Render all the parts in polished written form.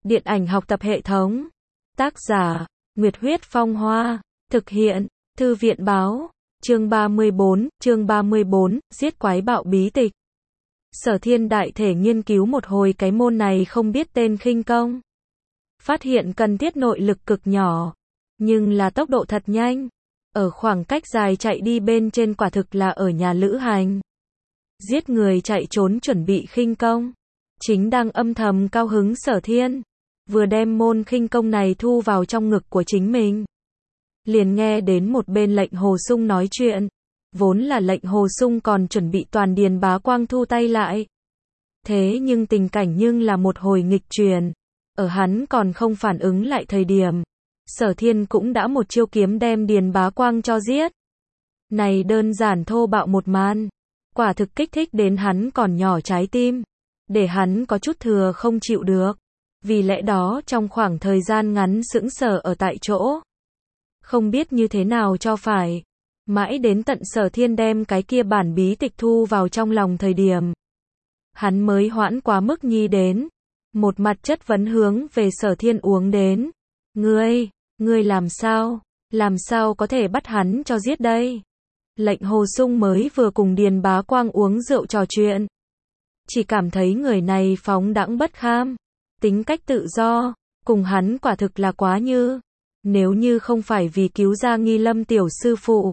Điện ảnh học tập hệ thống. Tác giả, Nguyệt Huyết Phong Hoa. Thực hiện, Thư viện báo. Chương 34, giết quái bạo bí tịch. Sở Thiên đại thể nghiên cứu một hồi cái môn này không biết tên khinh công. Phát hiện cần thiết nội lực cực nhỏ, nhưng là tốc độ thật nhanh. Ở khoảng cách dài chạy đi bên trên quả thực là ở nhà lữ hành. Giết người chạy trốn chuẩn bị khinh công. Chính đang âm thầm cao hứng Sở Thiên. Vừa đem môn khinh công này thu vào trong ngực của chính mình. Liền nghe đến một bên Lệnh Hồ Sung nói chuyện. Vốn là Lệnh Hồ Sung còn chuẩn bị toàn Điền Bá Quang thu tay lại. Thế nhưng tình cảnh nhưng là một hồi nghịch chuyển. Ở hắn còn không phản ứng lại thời điểm. Sở Thiên cũng đã một chiêu kiếm đem Điền Bá Quang cho giết. Này đơn giản thô bạo một màn. Quả thực kích thích đến hắn còn nhỏ trái tim. Để hắn có chút thừa không chịu được. Vì lẽ đó trong khoảng thời gian ngắn sững sờ ở tại chỗ. Không biết như thế nào cho phải. Mãi đến tận Sở Thiên đem cái kia bản bí tịch thu vào trong lòng thời điểm. Hắn mới hoãn quá mức nhi đến. Một mặt chất vấn hướng về Sở Thiên uống đến. Ngươi làm sao có thể bắt hắn cho giết đây? Lệnh Hồ Sung mới vừa cùng Điền Bá Quang uống rượu trò chuyện. Chỉ cảm thấy người này phóng đãng bất kham. Tính cách tự do, cùng hắn quả thực là quá như. Nếu như không phải vì cứu ra Nghi Lâm tiểu sư phụ.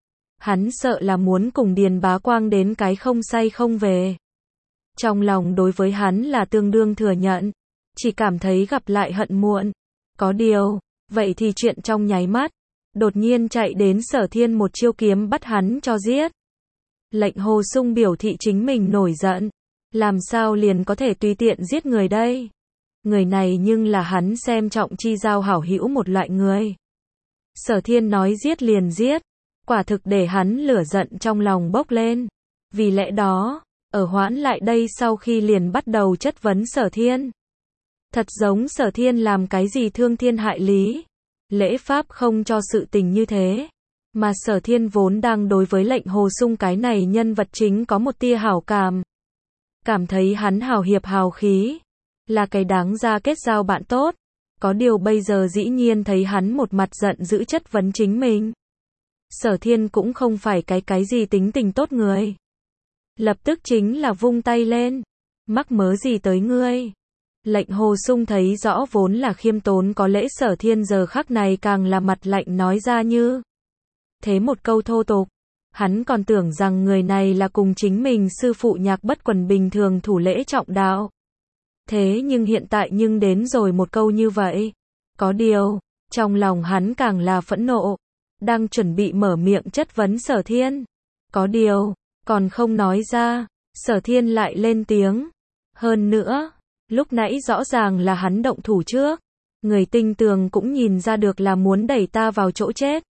Hắn sợ là muốn cùng Điền Bá Quang đến cái không say không về. Trong lòng đối với hắn là tương đương thừa nhận. Chỉ cảm thấy gặp lại hận muộn. Có điều, vậy thì chuyện trong nháy mắt. Đột nhiên chạy đến Sở Thiên một chiêu kiếm bắt hắn cho giết. Lệnh Hồ Sung biểu thị chính mình nổi giận. Làm sao liền có thể tùy tiện giết người đây? Người này nhưng là hắn xem trọng chi giao hảo hữu một loại người. Sở Thiên nói giết liền giết. Quả thực để hắn lửa giận trong lòng bốc lên. Vì lẽ đó, ở hoãn lại đây sau khi liền bắt đầu chất vấn Sở Thiên. Thật giống Sở Thiên làm cái gì thương thiên hại lý. Lễ pháp không cho sự tình như thế. Mà Sở Thiên vốn đang đối với Lệnh Hồ Sung cái này nhân vật chính có một tia hảo cảm. Cảm thấy hắn hào hiệp hào khí. Là cái đáng ra kết giao bạn tốt. Có điều bây giờ dĩ nhiên thấy hắn một mặt giận dữ chất vấn chính mình. Sở Thiên cũng không phải cái gì tính tình tốt người. Lập tức chính là vung tay lên. Mắc mớ gì tới ngươi? Lệnh Hồ Sung thấy rõ vốn là khiêm tốn có lễ Sở Thiên giờ khắc này càng là mặt lạnh nói ra như. Thế một câu thô tục. Hắn còn tưởng rằng người này là cùng chính mình sư phụ Nhạc Bất Quần bình thường thủ lễ trọng đạo. Thế nhưng hiện tại nhưng đến rồi một câu như vậy. Có điều, trong lòng hắn càng là phẫn nộ. Đang chuẩn bị mở miệng chất vấn Sở Thiên. Có điều, còn không nói ra, Sở Thiên lại lên tiếng. Hơn nữa, lúc nãy rõ ràng là hắn động thủ trước. Người tinh tường cũng nhìn ra được là muốn đẩy ta vào chỗ chết.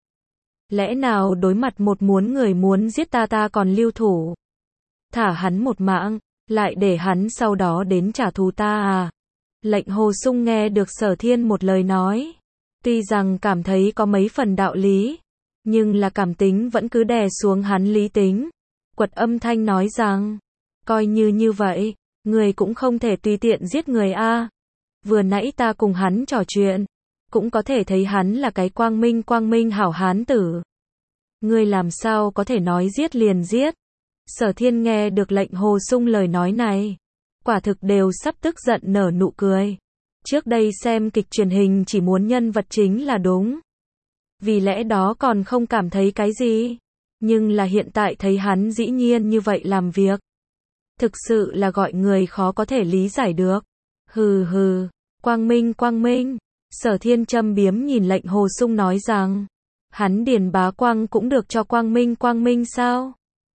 Lẽ nào đối mặt một người muốn giết ta còn lưu thủ. Thả hắn một mạng, lại để hắn sau đó đến trả thù ta à? Lệnh Hồ Sung nghe được Sở Thiên một lời nói. Tuy rằng cảm thấy có mấy phần đạo lý. Nhưng là cảm tính vẫn cứ đè xuống hắn lý tính. Quật âm thanh nói rằng. Coi như vậy, người cũng không thể tùy tiện giết người a. Vừa nãy ta cùng hắn trò chuyện. Cũng có thể thấy hắn là cái quang minh hảo hán tử. Ngươi làm sao có thể nói giết liền giết. Sở Thiên nghe được Lệnh Hồ Sung lời nói này. Quả thực đều sắp tức giận nở nụ cười. Trước đây xem kịch truyền hình chỉ muốn nhân vật chính là đúng. Vì lẽ đó còn không cảm thấy cái gì. Nhưng là hiện tại thấy hắn dĩ nhiên như vậy làm việc. Thực sự là gọi người khó có thể lý giải được. Hừ, quang minh. Sở Thiên châm biếm nhìn Lệnh Hồ Sung nói rằng. Hắn Điền Bá Quang cũng được cho quang minh sao?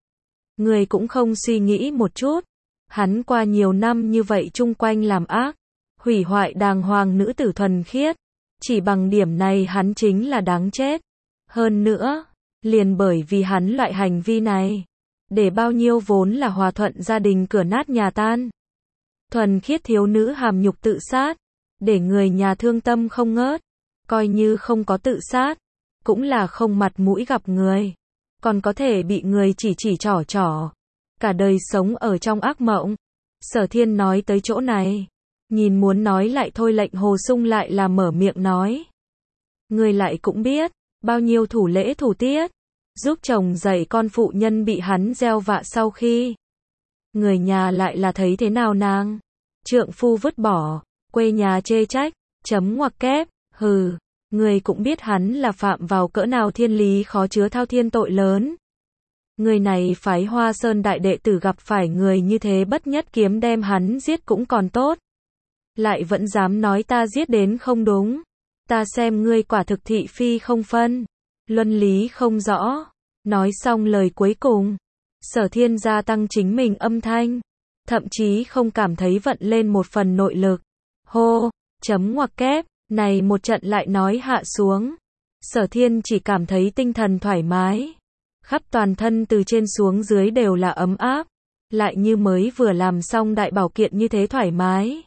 Người cũng không suy nghĩ một chút. Hắn qua nhiều năm như vậy chung quanh làm ác. Hủy hoại đàng hoàng nữ tử thuần khiết. Chỉ bằng điểm này hắn chính là đáng chết. Hơn nữa, liền bởi vì hắn loại hành vi này. Để bao nhiêu vốn là hòa thuận gia đình cửa nát nhà tan. Thuần khiết thiếu nữ hàm nhục tự sát. Để người nhà thương tâm không ngớt. Coi như không có tự sát. Cũng là không mặt mũi gặp người. Còn có thể bị người chỉ trỏ. Cả đời sống ở trong ác mộng. Sở Thiên nói tới chỗ này. Nhìn muốn nói lại thôi lệnh Hồ Sung lại là mở miệng nói. Người lại cũng biết, bao nhiêu thủ lễ thủ tiết, giúp chồng dạy con phụ nhân bị hắn gieo vạ sau khi. Người nhà lại là thấy thế nào nàng? Trượng phu vứt bỏ, quê nhà chê trách, chấm ngoặc kép, hừ, người cũng biết hắn là phạm vào cỡ nào thiên lý khó chứa thao thiên tội lớn. Người này phái Hoa Sơn đại đệ tử gặp phải người như thế bất nhất kiếm đem hắn giết cũng còn tốt. Lại vẫn dám nói ta giết đến không đúng. Ta xem ngươi quả thực thị phi không phân, luân lý không rõ. Nói xong lời cuối cùng, Sở Thiên gia tăng chính mình âm thanh, thậm chí không cảm thấy vận lên một phần nội lực. Hô, chấm ngoặc kép, này một trận lại nói hạ xuống. Sở Thiên chỉ cảm thấy tinh thần thoải mái, khắp toàn thân từ trên xuống dưới đều là ấm áp, lại như mới vừa làm xong đại bảo kiện như thế thoải mái.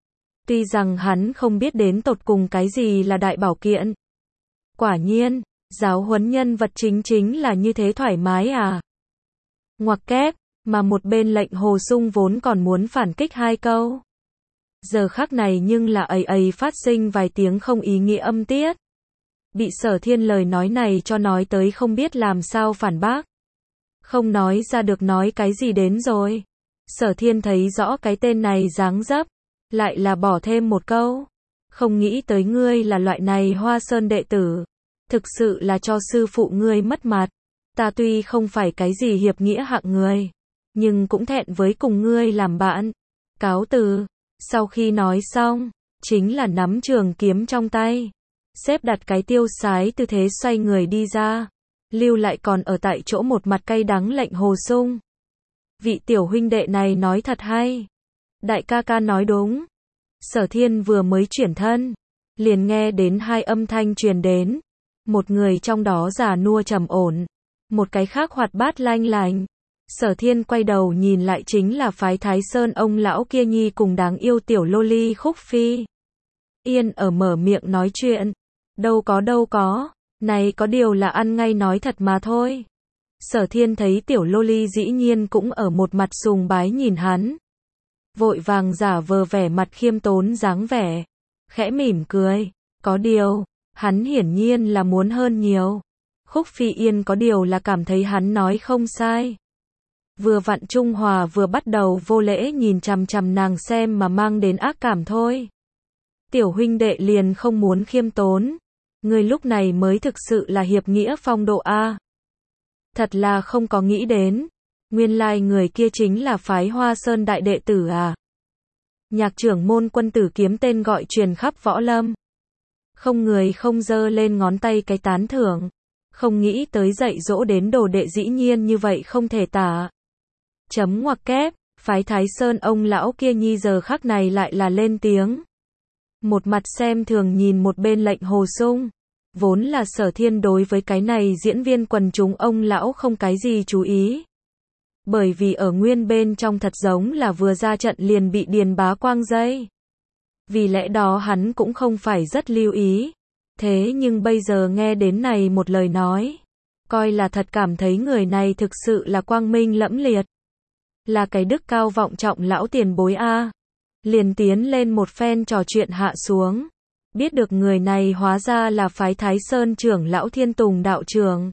Tuy rằng hắn không biết đến tột cùng cái gì là đại bảo kiện. Quả nhiên, giáo huấn nhân vật chính là như thế thoải mái à. Ngoặc kép, mà một bên lệnh Hồ Sung vốn còn muốn phản kích hai câu. Giờ khắc này nhưng là ầy phát sinh vài tiếng không ý nghĩa âm tiết. Bị Sở Thiên lời nói này cho nói tới không biết làm sao phản bác. Không nói ra được nói cái gì đến rồi. Sở Thiên thấy rõ cái tên này dáng dấp, lại là bỏ thêm một câu. Không nghĩ tới ngươi là loại này Hoa Sơn đệ tử. Thực sự là cho sư phụ ngươi mất mặt. Ta tuy không phải cái gì hiệp nghĩa hạng người, nhưng cũng thẹn với cùng ngươi làm bạn. Cáo từ. Sau khi nói xong, chính là nắm trường kiếm trong tay, xếp đặt cái tiêu sái tư thế xoay người đi ra, lưu lại còn ở tại chỗ một mặt cay đắng lệnh Hồ Sung. Vị tiểu huynh đệ này nói thật hay. Đại ca ca nói đúng. Sở Thiên vừa mới chuyển thân, liền nghe đến hai âm thanh truyền đến. Một người trong đó già nua trầm ổn, một cái khác hoạt bát lanh lành. Sở Thiên quay đầu nhìn lại chính là phái Thái Sơn ông lão kia nhi cùng đáng yêu tiểu lô ly Khúc Phi Yên ở mở miệng nói chuyện. Đâu có, này có điều là ăn ngay nói thật mà thôi. Sở Thiên thấy tiểu lô ly dĩ nhiên cũng ở một mặt sùng bái nhìn hắn. Vội vàng giả vờ vẻ mặt khiêm tốn dáng vẻ, khẽ mỉm cười. Có điều, hắn hiển nhiên là muốn hơn nhiều. Khúc Phi Yên có điều là cảm thấy hắn nói không sai. Vừa vặn Trung Hòa vừa bắt đầu vô lễ nhìn chằm chằm nàng xem mà mang đến ác cảm thôi. Tiểu huynh đệ liền không muốn khiêm tốn. Người lúc này mới thực sự là hiệp nghĩa phong độ a. Thật là không có nghĩ đến. Nguyên lai người kia chính là phái Hoa Sơn đại đệ tử à. Nhạc trưởng môn Quân Tử Kiếm tên gọi truyền khắp võ lâm. Không người không giơ lên ngón tay cái tán thưởng. Không nghĩ tới dạy dỗ đến đồ đệ dĩ nhiên như vậy không thể tả. Chấm ngoặc kép, phái Thái Sơn ông lão kia nhi giờ khắc này lại là lên tiếng. Một mặt xem thường nhìn một bên lệnh Hồ Sung. Vốn là Sở Thiên đối với cái này diễn viên quần chúng ông lão không cái gì chú ý. Bởi vì ở nguyên bên trong thật giống là vừa ra trận liền bị Điền Bá Quang dây. Vì lẽ đó hắn cũng không phải rất lưu ý. Thế nhưng bây giờ nghe đến này một lời nói, coi là thật cảm thấy người này thực sự là quang minh lẫm liệt. Là cái đức cao vọng trọng lão tiền bối a. Liền tiến lên một phen trò chuyện hạ xuống. Biết được người này hóa ra là phái Thái Sơn trưởng lão Thiên Tùng đạo trưởng.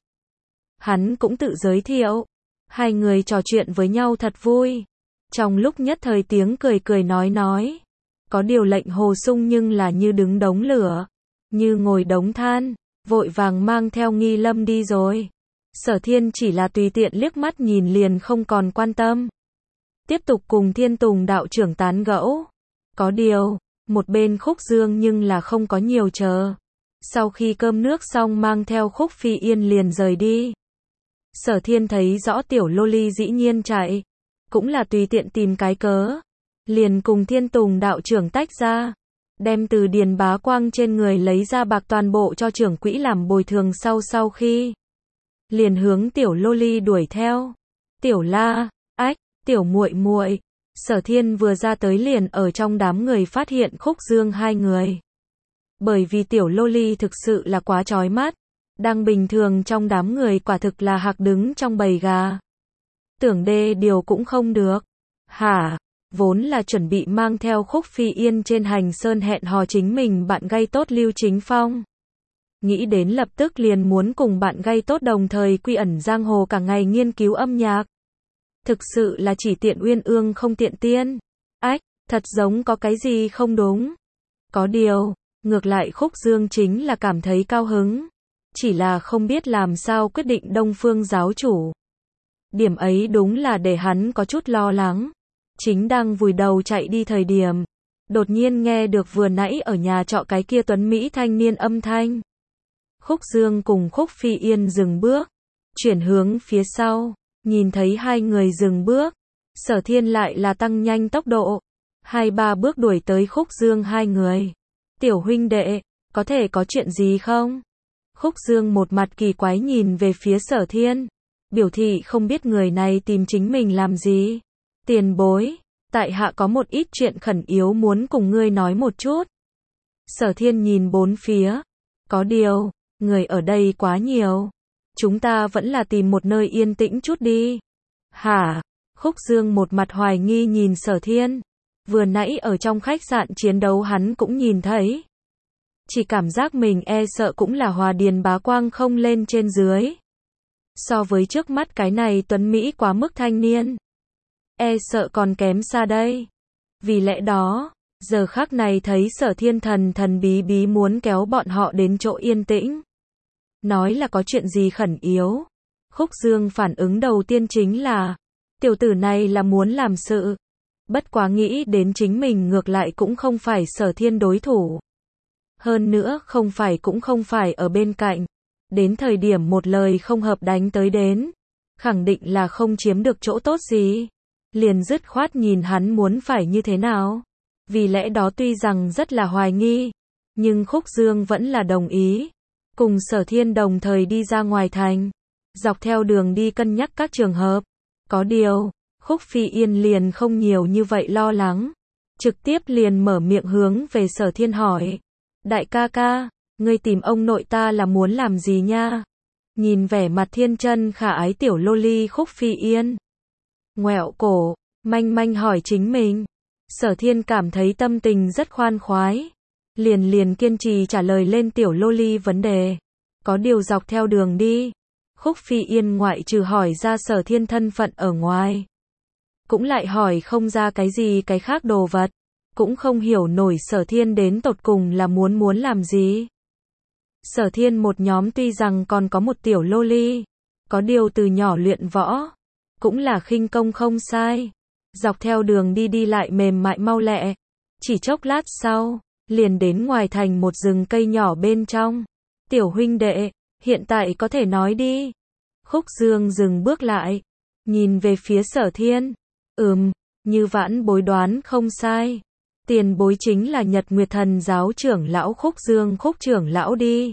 Hắn cũng tự giới thiệu. Hai người trò chuyện với nhau thật vui. Trong lúc nhất thời tiếng cười nói. Có điều lệnh Hồ Sung nhưng là như đứng đống lửa, như ngồi đống than, vội vàng mang theo Nghi Lâm đi rồi. Sở Thiên chỉ là tùy tiện liếc mắt nhìn liền không còn quan tâm. Tiếp tục cùng Thiên Tùng đạo trưởng tán gẫu. Có điều, một bên Khúc Dương nhưng là không có nhiều chờ. Sau khi cơm nước xong mang theo Khúc Phi Yên liền rời đi. Sở Thiên thấy rõ tiểu lô ly dĩ nhiên chạy, cũng là tùy tiện tìm cái cớ. Liền cùng Thiên Tùng đạo trưởng tách ra, đem từ Điền Bá Quang trên người lấy ra bạc toàn bộ cho trưởng quỹ làm bồi thường sau khi. Liền hướng tiểu lô ly đuổi theo. Tiểu la, ách, tiểu muội muội. Sở Thiên vừa ra tới liền ở trong đám người phát hiện Khúc Dương hai người. Bởi vì tiểu lô ly thực sự là quá chói mắt. Đang bình thường trong đám người quả thực là hạc đứng trong bầy gà. Tưởng đê điều cũng không được. Hả? vốn là chuẩn bị mang theo Khúc Phi Yên trên hành sơn hẹn hò chính mình bạn gay tốt Lưu Chính Phong. Nghĩ đến lập tức liền muốn cùng bạn gay tốt đồng thời quy ẩn giang hồ cả ngày nghiên cứu âm nhạc. Thực sự là chỉ tiện uyên ương không tiện tiên. Ách, thật giống có cái gì không đúng. Có điều, ngược lại Khúc Dương chính là cảm thấy cao hứng. Chỉ là không biết làm sao quyết định Đông Phương giáo chủ. Điểm ấy đúng là để hắn có chút lo lắng. Chính đang vùi đầu chạy đi thời điểm. Đột nhiên nghe được vừa nãy ở nhà trọ cái kia tuấn Mỹ thanh niên âm thanh. Khúc Dương cùng Khúc Phi Yên dừng bước. Chuyển hướng phía sau. Nhìn thấy hai người dừng bước. Sở Thiên lại là tăng nhanh tốc độ. 2-3 bước đuổi tới Khúc Dương hai người. Tiểu huynh đệ, có thể có chuyện gì không? Khúc Dương một mặt kỳ quái nhìn về phía Sở Thiên. Biểu thị không biết người này tìm chính mình làm gì. Tiền bối, tại hạ có một ít chuyện khẩn yếu muốn cùng ngươi nói một chút. Sở Thiên nhìn bốn phía. Có điều, người ở đây quá nhiều. Chúng ta vẫn là tìm một nơi yên tĩnh chút đi. Hả? Khúc Dương một mặt hoài nghi nhìn Sở Thiên. Vừa nãy ở trong khách sạn chiến đấu hắn cũng nhìn thấy. Chỉ cảm giác mình e sợ cũng là Hòa Điền bá quang không lên trên dưới. So với trước mắt cái này tuấn Mỹ quá mức thanh niên. E sợ còn kém xa đây. Vì lẽ đó, giờ khắc này thấy Sở Thiên thần thần bí bí muốn kéo bọn họ đến chỗ yên tĩnh. Nói là có chuyện gì khẩn yếu. Khúc Dương phản ứng đầu tiên chính là, tiểu tử này là muốn làm sự. Bất quá nghĩ đến chính mình ngược lại cũng không phải Sở Thiên đối thủ. Hơn nữa không phải cũng không phải ở bên cạnh. Đến thời điểm một lời không hợp đánh tới đến. Khẳng định là không chiếm được chỗ tốt gì. Liền dứt khoát nhìn hắn muốn phải như thế nào. Vì lẽ đó tuy rằng rất là hoài nghi. Nhưng Khúc Dương vẫn là đồng ý. Cùng Sở Thiên đồng thời đi ra ngoài thành. Dọc theo đường đi cân nhắc các trường hợp. Có điều, Khúc Phi Yên liền không nhiều như vậy lo lắng. Trực tiếp liền mở miệng hướng về Sở Thiên hỏi. Đại ca ca, ngươi tìm ông nội ta là muốn làm gì nha? Nhìn vẻ mặt thiên chân khả ái tiểu loli Khúc Phi Yên. Ngoẹo cổ, manh manh hỏi chính mình. Sở Thiên cảm thấy tâm tình rất khoan khoái. Liền kiên trì trả lời lên tiểu loli vấn đề. Có điều dọc theo đường đi. Khúc Phi Yên ngoại trừ hỏi ra Sở Thiên thân phận ở ngoài. Cũng lại hỏi không ra cái gì cái khác đồ vật. Cũng không hiểu nổi Sở Thiên đến tột cùng là muốn làm gì. Sở Thiên một nhóm tuy rằng còn có một tiểu loli. Có điều từ nhỏ luyện võ. Cũng là khinh công không sai. Dọc theo đường đi lại mềm mại mau lẹ. Chỉ chốc lát sau, liền đến ngoài thành một rừng cây nhỏ bên trong. Tiểu huynh đệ, hiện tại có thể nói đi. Khúc Dương dừng bước lại. Nhìn về phía Sở Thiên. Như vãn bối đoán không sai. Tiền bối chính là Nhật Nguyệt Thần giáo trưởng lão Khúc Dương Khúc trưởng lão đi.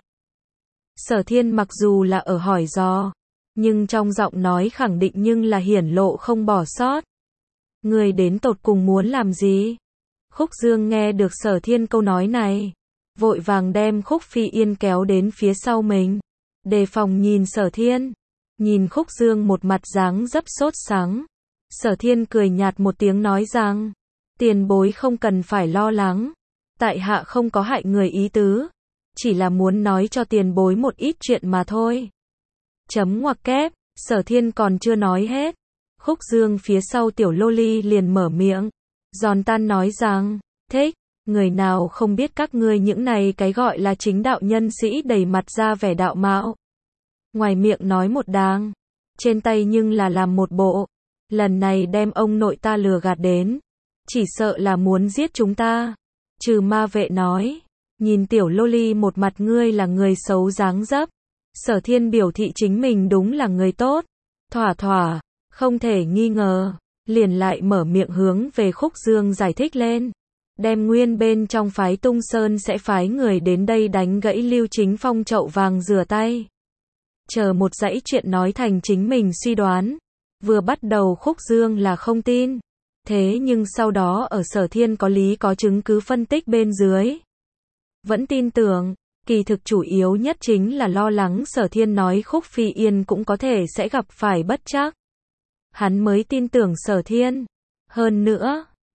Sở Thiên mặc dù là ở hỏi dò. Nhưng trong giọng nói khẳng định nhưng là hiển lộ không bỏ sót. Người đến tột cùng muốn làm gì? Khúc Dương nghe được Sở Thiên câu nói này. Vội vàng đem Khúc Phi Yên kéo đến phía sau mình. Đề phòng nhìn Sở Thiên. Nhìn Khúc Dương một mặt dáng dấp sốt sắng. Sở Thiên cười nhạt một tiếng nói rằng. Tiền bối không cần phải lo lắng. Tại hạ không có hại người ý tứ. Chỉ là muốn nói cho tiền bối một ít chuyện mà thôi. Chấm ngoặc kép, Sở Thiên còn chưa nói hết. Khúc Dương phía sau tiểu loli liền mở miệng. Giòn tan nói rằng, thích, người nào không biết các ngươi những này cái gọi là chính đạo nhân sĩ đầy mặt ra vẻ đạo mạo. Ngoài miệng nói một đàng, trên tay nhưng là làm một bộ. Lần này đem ông nội ta lừa gạt đến. Chỉ sợ là muốn giết chúng ta. Trừ ma vệ nói, nhìn tiểu loli một mặt ngươi là người xấu dáng dấp. Sở Thiên biểu thị chính mình đúng là người tốt. Thỏa, không thể nghi ngờ. Liền lại mở miệng hướng về Khúc Dương giải thích lên. Đem nguyên bên trong phái Tung Sơn sẽ phái người đến đây đánh gãy Lưu Chính Phong chậu vàng rửa tay. Chờ một dãy chuyện nói thành chính mình suy đoán. Vừa bắt đầu Khúc Dương là không tin. Thế nhưng sau đó ở Sở Thiên có lý có chứng cứ phân tích bên dưới. Vẫn tin tưởng. Kỳ thực chủ yếu nhất chính là lo lắng Sở Thiên nói Khúc Phi Yên cũng có thể sẽ gặp phải bất trắc. Hắn mới tin tưởng Sở Thiên. Hơn nữa,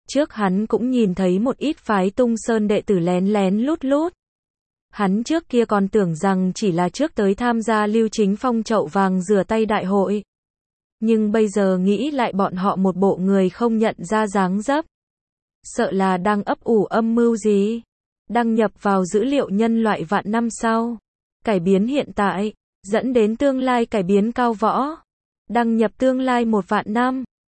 Trước hắn cũng nhìn thấy một ít phái Tung Sơn đệ tử lén lén lút lút. Hắn trước kia còn tưởng rằng chỉ là trước tới tham gia Lưu Chính Phong chậu vàng rửa tay đại hội. Nhưng bây giờ nghĩ lại bọn họ một bộ người không nhận ra dáng dấp. Sợ là đang ấp ủ âm mưu gì. Đăng nhập vào dữ liệu nhân loại vạn năm sau. Cải biến hiện tại, dẫn đến tương lai cải biến cao võ. Đăng nhập tương lai 1 vạn năm.